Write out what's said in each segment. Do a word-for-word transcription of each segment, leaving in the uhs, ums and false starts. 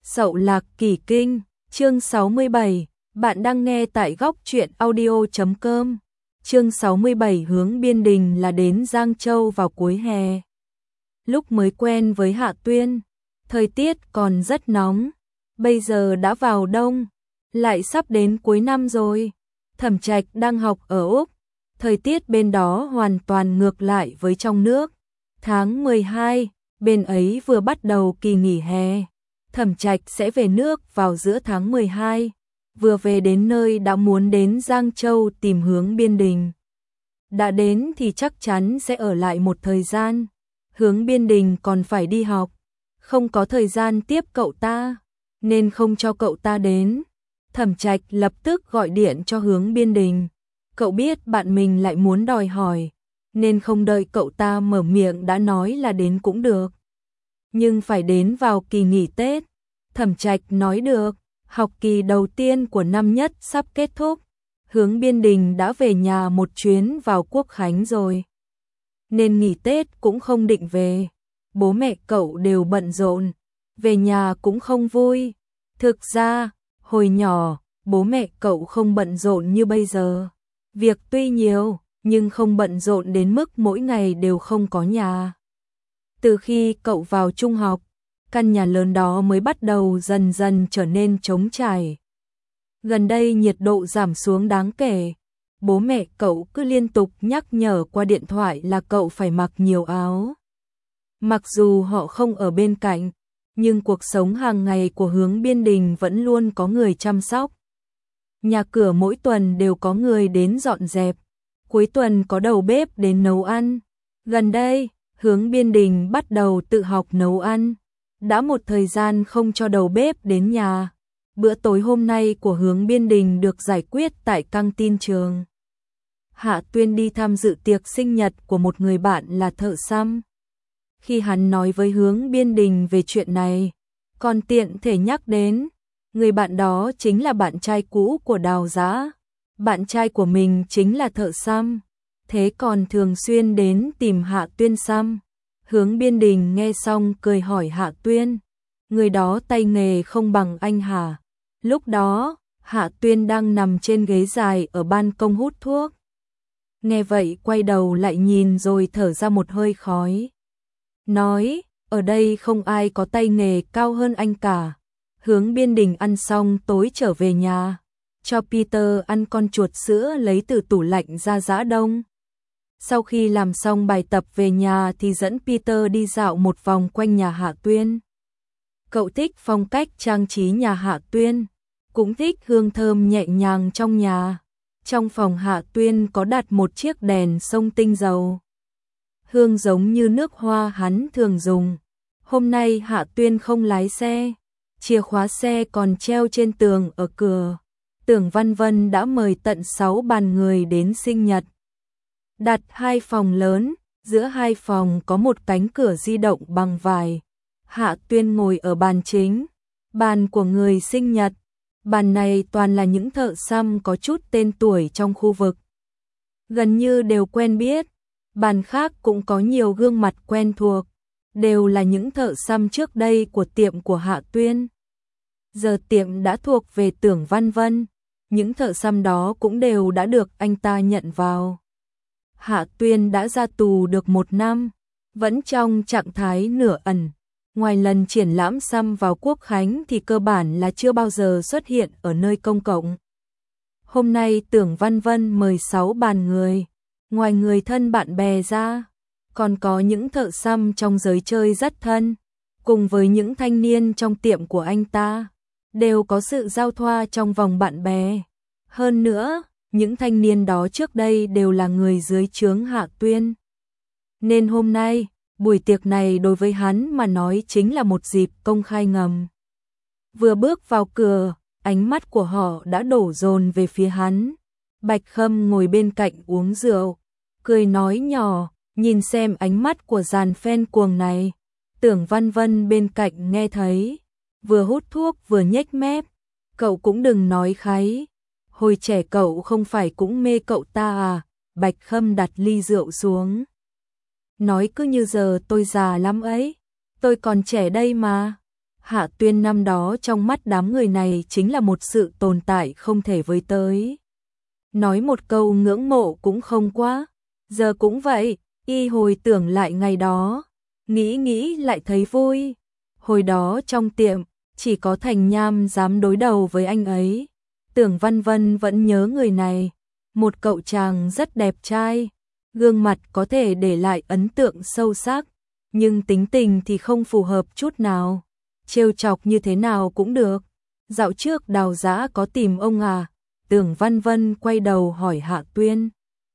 Sậu Lạc Kỳ Kinh, chương sáu mươi bảy, bạn đang nghe tại góc truyện audio chấm com. Chương sáu mươi bảy, hướng biên đình là đến Giang Châu vào cuối hè. Lúc mới quen với Hạ Tuyên, thời tiết còn rất nóng, bây giờ đã vào đông, lại sắp đến cuối năm rồi. Thẩm Trạch đang học ở Úc, thời tiết bên đó hoàn toàn ngược lại với trong nước. Tháng mười hai, bên ấy vừa bắt đầu kỳ nghỉ hè. Thẩm Trạch sẽ về nước vào giữa tháng mười hai, vừa về đến nơi đã muốn đến Giang Châu tìm Hướng Biên Đình. Đã đến thì chắc chắn sẽ ở lại một thời gian, Hướng Biên Đình còn phải đi học, không có thời gian tiếp cậu ta, nên không cho cậu ta đến. Thẩm Trạch lập tức gọi điện cho Hướng Biên Đình, cậu biết bạn mình lại muốn đòi hỏi, nên không đợi cậu ta mở miệng đã nói là đến cũng được. Nhưng phải đến vào kỳ nghỉ Tết. Thẩm Trạch nói được, học kỳ đầu tiên của năm nhất sắp kết thúc, Hướng Biên Đình đã về nhà một chuyến vào Quốc Khánh rồi. Nên nghỉ Tết cũng không định về, bố mẹ cậu đều bận rộn, về nhà cũng không vui. Thực ra, hồi nhỏ, bố mẹ cậu không bận rộn như bây giờ. Việc tuy nhiều, nhưng không bận rộn đến mức mỗi ngày đều không có nhà. Từ khi cậu vào trung học, căn nhà lớn đó mới bắt đầu dần dần trở nên trống trải. Gần đây nhiệt độ giảm xuống đáng kể, bố mẹ cậu cứ liên tục nhắc nhở qua điện thoại là cậu phải mặc nhiều áo. Mặc dù họ không ở bên cạnh, nhưng cuộc sống hàng ngày của Hướng Biên Đình vẫn luôn có người chăm sóc. Nhà cửa mỗi tuần đều có người đến dọn dẹp, cuối tuần có đầu bếp đến nấu ăn. Gần đây, Hướng Biên Đình bắt đầu tự học nấu ăn. Đã một thời gian không cho đầu bếp đến nhà. Bữa tối hôm nay của Hướng Biên Đình được giải quyết tại căng tin trường. Hạ Tuyên đi tham dự tiệc sinh nhật của một người bạn là thợ xăm. Khi hắn nói với Hướng Biên Đình về chuyện này, còn tiện thể nhắc đến, người bạn đó chính là bạn trai cũ của Đào Dã. Bạn trai của mình chính là thợ xăm, thế còn thường xuyên đến tìm Hạ Tuyên xăm. Hướng Biên Đình nghe xong cười hỏi Hạ Tuyên, người đó tay nghề không bằng anh hả? Lúc đó, Hạ Tuyên đang nằm trên ghế dài ở ban công hút thuốc. Nghe vậy quay đầu lại nhìn rồi thở ra một hơi khói. Nói, ở đây không ai có tay nghề cao hơn anh cả. Hướng Biên Đình ăn xong tối trở về nhà, cho Peter ăn con chuột sữa lấy từ tủ lạnh ra giã đông. Sau khi làm xong bài tập về nhà thì dẫn Peter đi dạo một vòng quanh nhà Hạ Tuyên. Cậu thích phong cách trang trí nhà Hạ Tuyên, cũng thích hương thơm nhẹ nhàng trong nhà. Trong phòng Hạ Tuyên có đặt một chiếc đèn sông tinh dầu. Hương giống như nước hoa hắn thường dùng. Hôm nay Hạ Tuyên không lái xe, chìa khóa xe còn treo trên tường ở cửa. Tưởng Văn Vân đã mời tận sáu bàn người đến sinh nhật. Đặt hai phòng lớn, giữa hai phòng có một cánh cửa di động bằng vải. Hạ Tuyên ngồi ở bàn chính, bàn của người sinh nhật. Bàn này toàn là những thợ xăm có chút tên tuổi trong khu vực, gần như đều quen biết. Bàn khác cũng có nhiều gương mặt quen thuộc, đều là những thợ xăm trước đây của tiệm của Hạ Tuyên. Giờ tiệm đã thuộc về Tưởng Văn Vân, những thợ xăm đó cũng đều đã được anh ta nhận vào. Hạ Tuyên đã ra tù được một năm, vẫn trong trạng thái nửa ẩn. Ngoài lần triển lãm xăm vào Quốc Khánh thì cơ bản là chưa bao giờ xuất hiện ở nơi công cộng. Hôm nay Tưởng Văn Vân mời sáu bàn người, ngoài người thân bạn bè ra, còn có những thợ xăm trong giới chơi rất thân, cùng với những thanh niên trong tiệm của anh ta, đều có sự giao thoa trong vòng bạn bè. Hơn nữa, những thanh niên đó trước đây đều là người dưới trướng Hạ Tuyên. Nên hôm nay, buổi tiệc này đối với hắn mà nói chính là một dịp công khai ngầm. Vừa bước vào cửa, ánh mắt của họ đã đổ dồn về phía hắn. Bạch Khâm ngồi bên cạnh uống rượu, cười nói nhỏ, nhìn xem ánh mắt của dàn fan cuồng này. Tưởng Văn Vân bên cạnh nghe thấy, vừa hút thuốc vừa nhếch mép, cậu cũng đừng nói kháy. Hồi trẻ cậu không phải cũng mê cậu ta à? Bạch Khâm đặt ly rượu xuống. Nói cứ như giờ tôi già lắm ấy, tôi còn trẻ đây mà. Hạ Tuyên năm đó trong mắt đám người này chính là một sự tồn tại không thể với tới. Nói một câu ngưỡng mộ cũng không quá, giờ cũng vậy, y hồi tưởng lại ngày đó, nghĩ nghĩ lại thấy vui. Hồi đó trong tiệm, chỉ có Thành Nham dám đối đầu với anh ấy. Tưởng Văn Vân vẫn nhớ người này, một cậu chàng rất đẹp trai, gương mặt có thể để lại ấn tượng sâu sắc, nhưng tính tình thì không phù hợp chút nào. Trêu chọc như thế nào cũng được. Dạo trước Đào Dã có tìm ông à? Tưởng Văn Vân quay đầu hỏi Hạ Tuyên.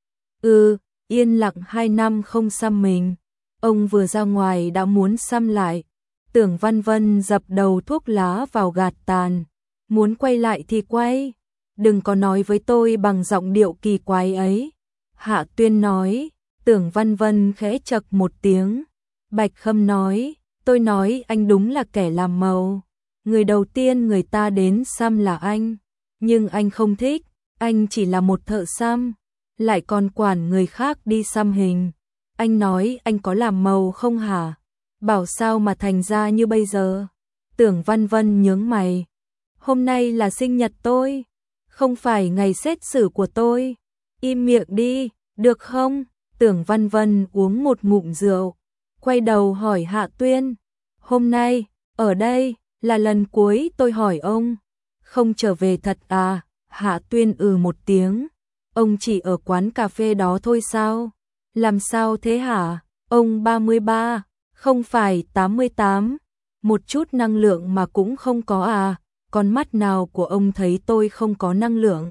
Ừ, yên lặng hai năm không xăm mình. Ông vừa ra ngoài đã muốn xăm lại. Tưởng Văn Vân dập đầu thuốc lá vào gạt tàn. Muốn quay lại thì quay. Đừng có nói với tôi bằng giọng điệu kỳ quái ấy. Hạ Tuyên nói. Tưởng Văn Vân khẽ chậc một tiếng. Bạch Khâm nói. Tôi nói anh đúng là kẻ làm màu. Người đầu tiên người ta đến xăm là anh. Nhưng anh không thích. Anh chỉ là một thợ xăm. Lại còn quản người khác đi xăm hình. Anh nói anh có làm màu không hả? Bảo sao mà thành ra như bây giờ? Tưởng Văn Vân nhướng mày. Hôm nay là sinh nhật tôi. Không phải ngày xét xử của tôi. Im miệng đi, được không? Tưởng Văn Vân uống một ngụm rượu. Quay đầu hỏi Hạ Tuyên. Hôm nay, ở đây, là lần cuối tôi hỏi ông. Không trở về thật à? Hạ Tuyên ừ một tiếng. Ông chỉ ở quán cà phê đó thôi sao? Làm sao thế hả? Ông ba mươi ba, không phải tám mươi tám. Một chút năng lượng mà cũng không có à? Con mắt nào của ông thấy tôi không có năng lượng?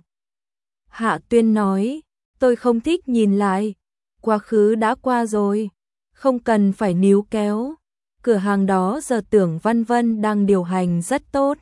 Hạ Tuyên nói, tôi không thích nhìn lại. Quá khứ đã qua rồi. Không cần phải níu kéo. Cửa hàng đó giờ Tưởng Văn Vân đang điều hành rất tốt.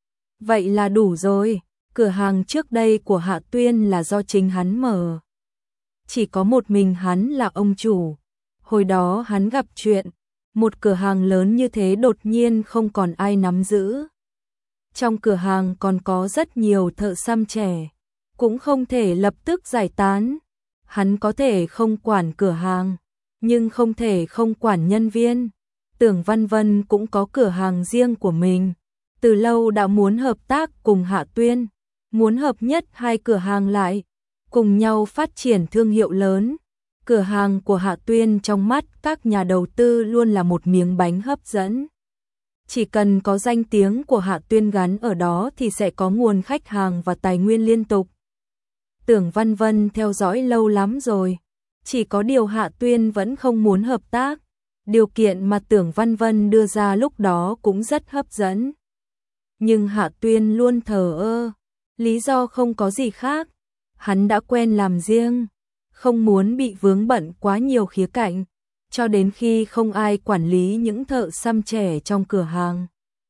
Vậy là đủ rồi. Cửa hàng trước đây của Hạ Tuyên là do chính hắn mở. Chỉ có một mình hắn là ông chủ. Hồi đó hắn gặp chuyện, một cửa hàng lớn như thế đột nhiên không còn ai nắm giữ. Trong cửa hàng còn có rất nhiều thợ xăm trẻ, cũng không thể lập tức giải tán. Hắn có thể không quản cửa hàng, nhưng không thể không quản nhân viên. Tưởng Văn Vân cũng có cửa hàng riêng của mình, từ lâu đã muốn hợp tác cùng Hạ Tuyên, muốn hợp nhất hai cửa hàng lại, cùng nhau phát triển thương hiệu lớn. Cửa hàng của Hạ Tuyên trong mắt các nhà đầu tư luôn là một miếng bánh hấp dẫn. Chỉ cần có danh tiếng của Hạ Tuyên gắn ở đó thì sẽ có nguồn khách hàng và tài nguyên liên tục. Tưởng Văn Vân theo dõi lâu lắm rồi, chỉ có điều Hạ Tuyên vẫn không muốn hợp tác. Điều kiện mà Tưởng Văn Vân đưa ra lúc đó cũng rất hấp dẫn. Nhưng Hạ Tuyên luôn thờ ơ, lý do không có gì khác. Hắn đã quen làm riêng, không muốn bị vướng bận quá nhiều khía cạnh, cho đến khi không ai quản lý những thợ xăm trẻ trong cửa hàng.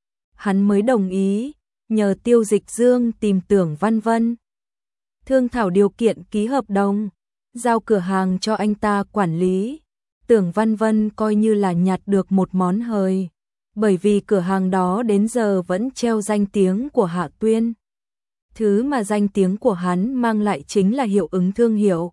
Hắn mới đồng ý, nhờ Tiêu Dịch Dương tìm Tưởng Văn Vân. Thương thảo điều kiện ký hợp đồng, giao cửa hàng cho anh ta quản lý. Tưởng Văn Vân coi như là nhặt được một món hời, bởi vì cửa hàng đó đến giờ vẫn treo danh tiếng của Hạ Tuyên. Thứ mà danh tiếng của hắn mang lại chính là hiệu ứng thương hiệu.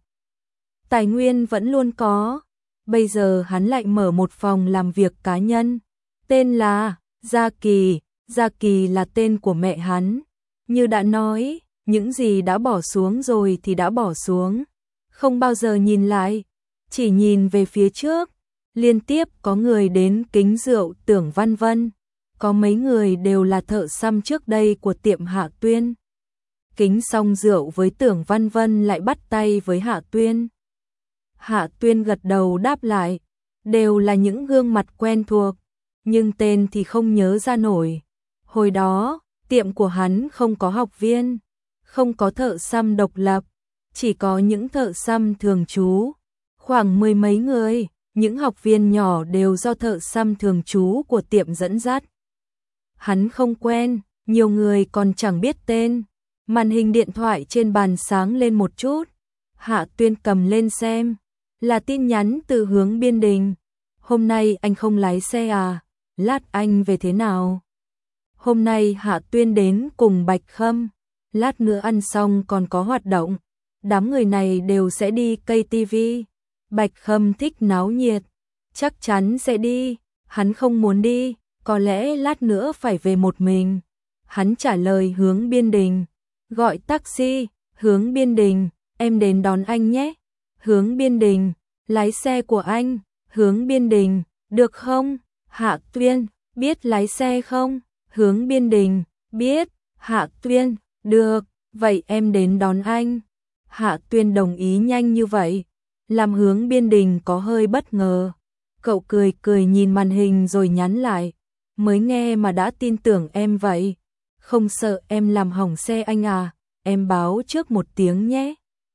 Tài nguyên vẫn luôn có, bây giờ hắn lại mở một phòng làm việc cá nhân, tên là Gia Kỳ. Gia Kỳ là tên của mẹ hắn. Như đã nói, những gì đã bỏ xuống rồi thì đã bỏ xuống, không bao giờ nhìn lại, chỉ nhìn về phía trước. Liên tiếp có người đến kính rượu Tưởng Văn Vân, có mấy người đều là thợ xăm trước đây của tiệm Hạ Tuyên. Kính xong rượu với Tưởng Văn Vân lại bắt tay với Hạ Tuyên. Hạ Tuyên gật đầu đáp lại, đều là những gương mặt quen thuộc, nhưng tên thì không nhớ ra nổi. Hồi đó, tiệm của hắn không có học viên, không có thợ xăm độc lập, chỉ có những thợ xăm thường trú, khoảng mười mấy người. Những học viên nhỏ đều do thợ xăm thường trú của tiệm dẫn dắt. Hắn không quen, nhiều người còn chẳng biết tên. Màn hình điện thoại trên bàn sáng lên một chút. Hạ Tuyên cầm lên xem, là tin nhắn từ Hướng Biên Đình. Hôm nay anh không lái xe à? Lát anh về thế nào? Hôm nay Hạ Tuyên đến cùng Bạch Khâm. Lát nữa ăn xong còn có hoạt động. Đám người này đều sẽ đi ca tê vê. Bạch Khâm thích náo nhiệt, chắc chắn sẽ đi. Hắn không muốn đi, có lẽ lát nữa phải về một mình. Hắn trả lời Hướng Biên Đình, gọi taxi, Hướng Biên Đình, em đến đón anh nhé. Hướng Biên Đình, lái xe của anh. Hướng Biên Đình, được không? Hạ Tuyên, biết lái xe không? Hướng Biên Đình, biết. Hạ Tuyên, được, vậy em đến đón anh. Hạ Tuyên đồng ý nhanh như vậy, làm Hướng Biên Đình có hơi bất ngờ. Cậu cười cười nhìn màn hình rồi nhắn lại, mới nghe mà đã tin tưởng em vậy. Không sợ em làm hỏng xe anh à, em báo trước một tiếng nhé.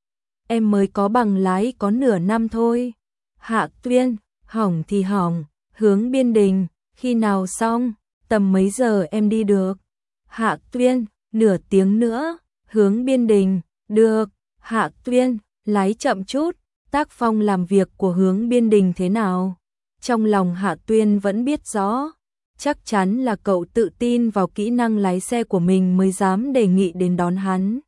Em mới có bằng lái có nửa năm thôi. Hạ Tuyên, hỏng thì hỏng. Hướng Biên Đình, khi nào xong, tầm mấy giờ em đi được? Hạ Tuyên, nửa tiếng nữa. Hướng Biên Đình, được. Hạ Tuyên, lái chậm chút. Tác phong làm việc của Hướng Biên Đình thế nào? Trong lòng Hạ Tuyên vẫn biết rõ, chắc chắn là cậu tự tin vào kỹ năng lái xe của mình mới dám đề nghị đến đón hắn.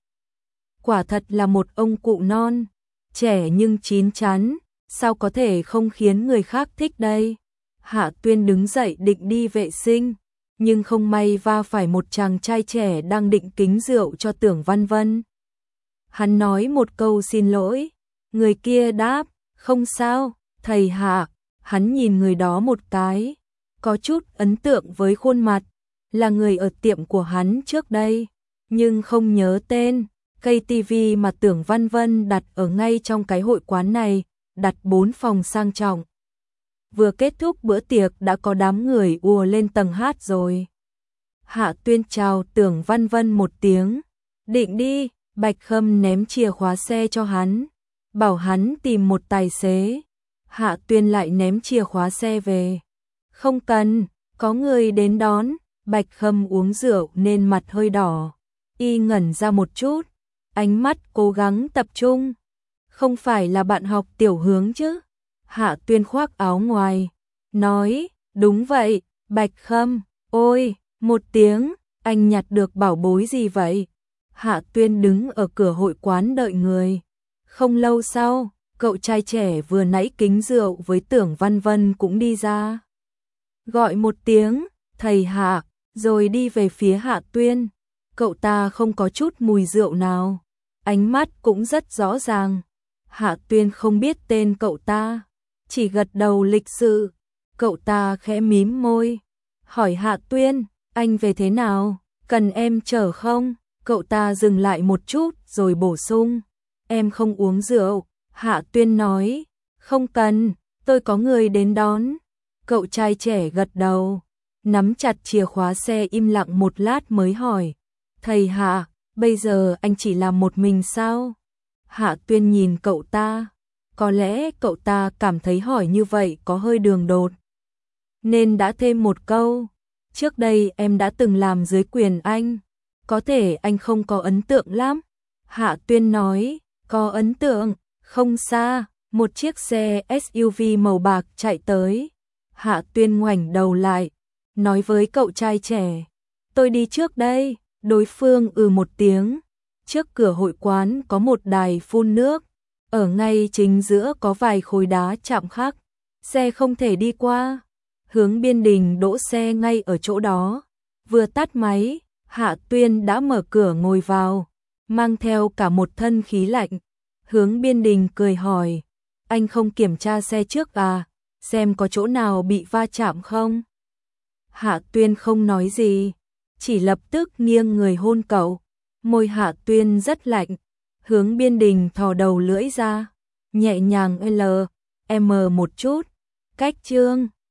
Quả thật là một ông cụ non, trẻ nhưng chín chắn, sao có thể không khiến người khác thích đây? Hạ Tuyên đứng dậy định đi vệ sinh, nhưng không may va phải một chàng trai trẻ đang định kính rượu cho Tưởng Văn Vân. Hắn nói một câu xin lỗi, người kia đáp, không sao, thầy Hạ. Hắn nhìn người đó một cái, có chút ấn tượng với khuôn mặt, là người ở tiệm của hắn trước đây, nhưng không nhớ tên. Cây tivi mà Tưởng Văn Vân đặt ở ngay trong cái hội quán này, đặt bốn phòng sang trọng. Vừa kết thúc bữa tiệc đã có đám người ùa lên tầng hát rồi. Hạ Tuyên chào Tưởng Văn Vân một tiếng, định đi. Bạch Khâm ném chìa khóa xe cho hắn, bảo hắn tìm một tài xế. Hạ Tuyên lại ném chìa khóa xe về. Không cần, có người đến đón. Bạch Khâm uống rượu nên mặt hơi đỏ, y ngẩn ra một chút, ánh mắt cố gắng tập trung. Không phải là bạn học Tiểu Hướng chứ? Hạ Tuyên khoác áo ngoài, nói, đúng vậy. Bạch Khâm, ôi, một tiếng, anh nhặt được bảo bối gì vậy? Hạ Tuyên đứng ở cửa hội quán đợi người. Không lâu sau, cậu trai trẻ vừa nãy kính rượu với Tưởng Văn Vân cũng đi ra. Gọi một tiếng, thầy Hạ, rồi đi về phía Hạ Tuyên. Cậu ta không có chút mùi rượu nào, ánh mắt cũng rất rõ ràng. Hạ Tuyên không biết tên cậu ta, chỉ gật đầu lịch sự. Cậu ta khẽ mím môi, hỏi Hạ Tuyên, anh về thế nào, cần em chở không? Cậu ta dừng lại một chút rồi bổ sung, em không uống rượu. Hạ Tuyên nói, không cần, tôi có người đến đón. Cậu trai trẻ gật đầu, nắm chặt chìa khóa xe im lặng một lát mới hỏi, thầy Hạ, bây giờ anh chỉ làm một mình sao? Hạ Tuyên nhìn cậu ta, có lẽ cậu ta cảm thấy hỏi như vậy có hơi đường đột, nên đã thêm một câu, trước đây em đã từng làm dưới quyền anh, có thể anh không có ấn tượng lắm. Hạ Tuyên nói, có ấn tượng. Không xa, một chiếc xe ét u vê màu bạc chạy tới. Hạ Tuyên ngoảnh đầu lại, nói với cậu trai trẻ, tôi đi trước đây. Đối phương ừ một tiếng. Trước cửa hội quán có một đài phun nước, ở ngay chính giữa có vài khối đá chạm khắc, xe không thể đi qua. Hướng Biên Đình đỗ xe ngay ở chỗ đó, vừa tắt máy, Hạ Tuyên đã mở cửa ngồi vào, mang theo cả một thân khí lạnh. Hướng Biên Đình cười hỏi, anh không kiểm tra xe trước à, xem có chỗ nào bị va chạm không? Hạ Tuyên không nói gì, chỉ lập tức nghiêng người hôn cậu. Môi Hạ Tuyên rất lạnh. Hướng Biên Đình thò đầu lưỡi ra, nhẹ nhàng L, M một chút, cách chương.